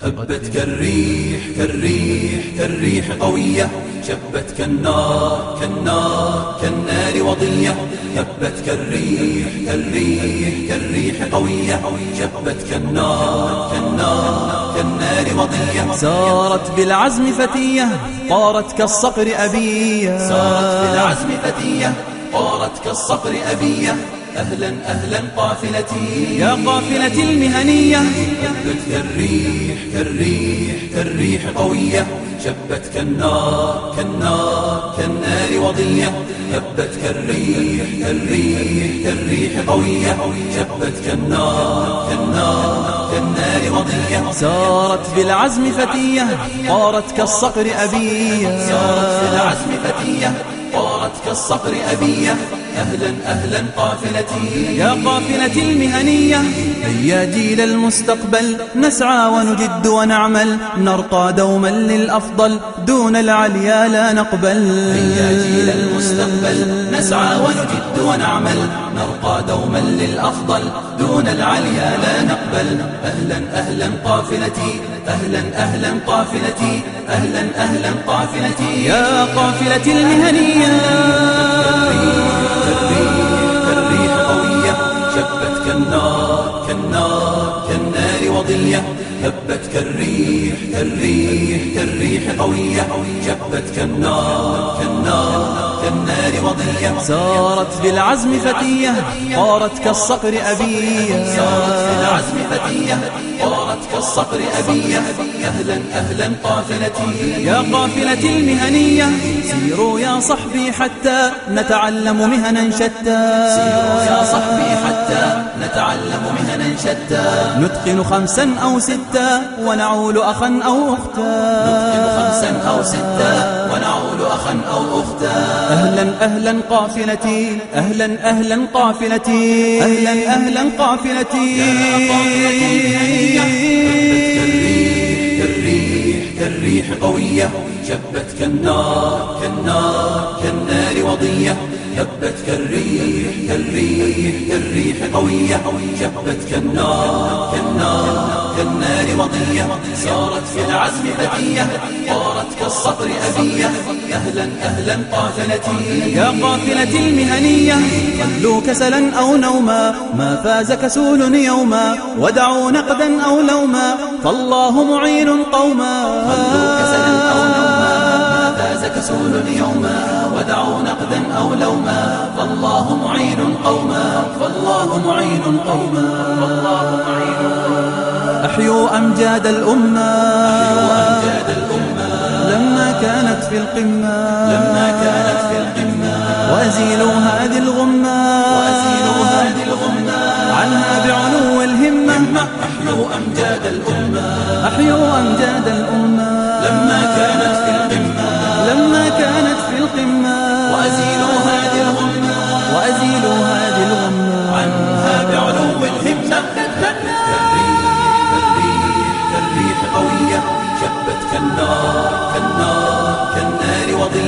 هبت كالريح كالريح كالريح قوية، شبت كالنار كالنار كالنار وضية. هبت كالريح كالريح كالريح قوية، شبت كالنار كالنار كالنار وضية. سارت بالعزم فتية طارت كالصقر أبية، سارت بالعزم فتية طارت كالصقر أبية. أهلا أهلا قافلتي يا قافلة المهنية. هبت كالريح كالريح كالريح قوية، شبت كالنار كالنار كالنار وضية. هبت كالريح كالريح كالريح قوية، شبت كالنار كالنار كالنار وضية. سارت بالعزم فتية طارت كالصقر أبية، سارت بالعزم فتية طارت كالصقر أبية. أهلا أهلا قافلتي يا قافلة المهنية. هيا جيل المستقبل نسعى ونجد ونعمل، نرقى دوما للأفضل دون العليا لا نقبل. هيا جيل المستقبل نسعى ونجد ونعمل، نرقى دوما للأفضل دون العليا لا نقبل. أهلا أهلا قافلتي أهلا أهلا قافلتي أهلا أهلا قافلتي يا قافلة المهنية. كالريح قوية، شبت كالنار كالنار كالنار وضية. هبت كالريح كالريح كالريح قوية، شبت كالنار كالنار كالنار وضية. سارت بالعزم فتية طارت كالصقر أبية، سارت بالعزم فتية طارت كالصقر أبية. أهلا أهلا قافلتي يا قافلة المهنية. سيروا يا صحبي حتى نتعلم مهنا شتى، سيروا يا صحبي حتى نتعلم مهنا شتى. نتقن 5 أو 6 ونعول أخا أو أختا، نتقن 5 أو 6 ونعول أخا أو أختا. أهلا أهلا قافلتي أهلا أهلا قافلتي أهلا أهلا قافلتي. يا قافلتي كالريح كالريح قوية، شبت كالنار كالنار كالنار وضية. هبت كالريح كالريح كالريح قوية، شبت كالنار كالنار كالنار وضية. سارت في العزم فتية طارت كالصقر أبية. أهلا أهلا قافلتي يا قافلة المهنية. خلوا كسلا أو نوما ما فاز كسول يوما، ودعوا نقدا أو لوما فالله معين قوما. خلوا كسلا أو نوما ما فاز كسول يوما، ودعوا نقدا أو لوما فالله معين قوما. فالله معين قوما. فالله معين قوما. أحيوا أمجاد الأمة، أحيوا أمجاد الأمة لما كانت في القمة، لما كانت في القمة. وأزيلوا هذه الغمة، وأزيلوا هذه الغمة عنها بعلو الهمة. أحيوا أمجاد الأمة، أحيوا أمجاد الأمة لما كانت في القمة، لما كانت في القمة. وأزيلوا هذه الغمة، وأزيلوا هذه الغمة عنها بعلو الهمة. كالريح كالريح كالريح قوية، شبت كالنار كالنار